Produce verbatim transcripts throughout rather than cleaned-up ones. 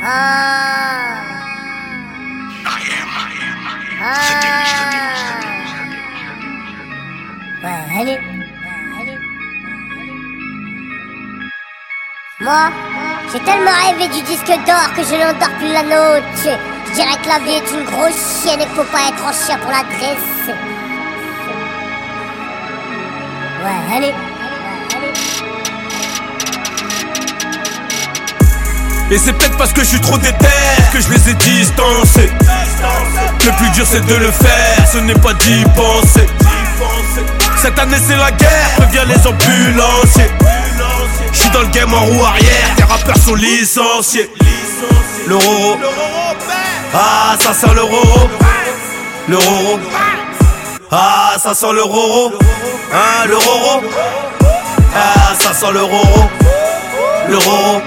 Ah. Ah. Ouais, allez. Allez. Moi, j'ai tellement rêvé du disque d'or que je n'endors plus la note. Je dirais que la vie est une grosse chienne et qu'il faut pas être en chien pour la dresser. Ouais, allez. Et c'est peut-être parce que je suis trop déter que je les ai distancés. Le plus dur c'est de le faire, ce n'est pas d'y penser. Cette année c'est la guerre, préviens les ambulanciers. Je suis dans le game en roue arrière, les rappeurs sont licenciés. Le roro, ah ça sent le roro. Le roro, ah ça sent le roro. Hein le roro, ah ça sent le roro. Le roro.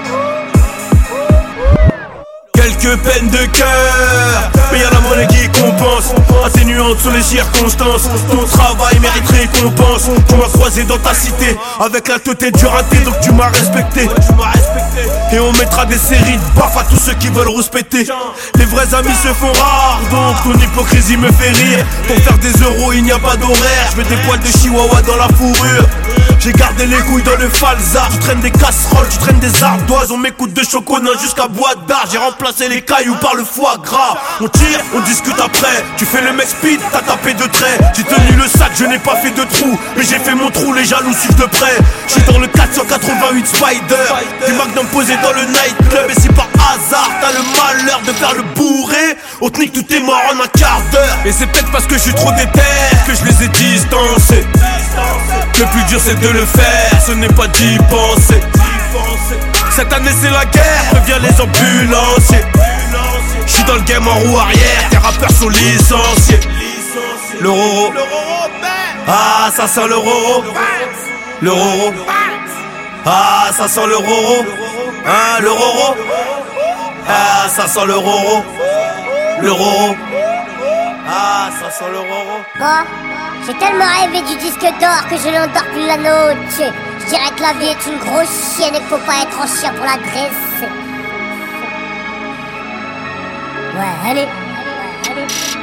Quelques peines de cœur, mais y'a la monnaie qui compense. Atténuante sur les circonstances. Ton travail mérite récompense. Tu m'as croisé dans ta cité avec la tête du raté, donc tu m'as respecté. Et on mettra des séries de baffes à tous ceux qui veulent rouspéter. Les vrais amis se font rares, donc ton hypocrisie me fait rire. Pour faire des euros il n'y a pas d'horaire. Je mets des poils de chihuahua dans la fourrure. J'ai gardé les couilles dans le falzar. Tu traînes des casseroles, tu traînes des ardoises. On m'écoute de chocolat jusqu'à bois d'art. J'ai remplacé les cailloux par le foie gras. On tire, on discute après. Tu fais le mec speed, t'as tapé de traits. J'ai tenu le sac, je n'ai pas fait de trou. Mais j'ai fait mon trou, les jaloux suivent de près. J'suis dans le quatre cent quatre-vingt-huit Spider. Des magnums posés dans le nightclub. Et si par hasard t'as le malheur de faire le bourré, on te nique, tout est mort en un quart d'heure. Et c'est peut-être parce que je suis trop déter que je les ai distancés. Le plus dur c'est de le faire, ce n'est pas d'y penser. Cette année c'est la guerre, préviens les ambulanciers. J'suis dans le game en roue arrière, tes rappeurs sont licenciés. Le roro, ah ça sent le roro. Le roro, ah ça sent le roro. Hein le roro, ah ça sent le roro. Le roro, ah ça sent le roro. Moi, j'ai tellement rêvé du disque d'or que je n'endors plus la note. Je dirais que la vie est une grosse chienne et qu'il faut pas être en chien pour la dresser. Ouais, allez. Ouais, allez.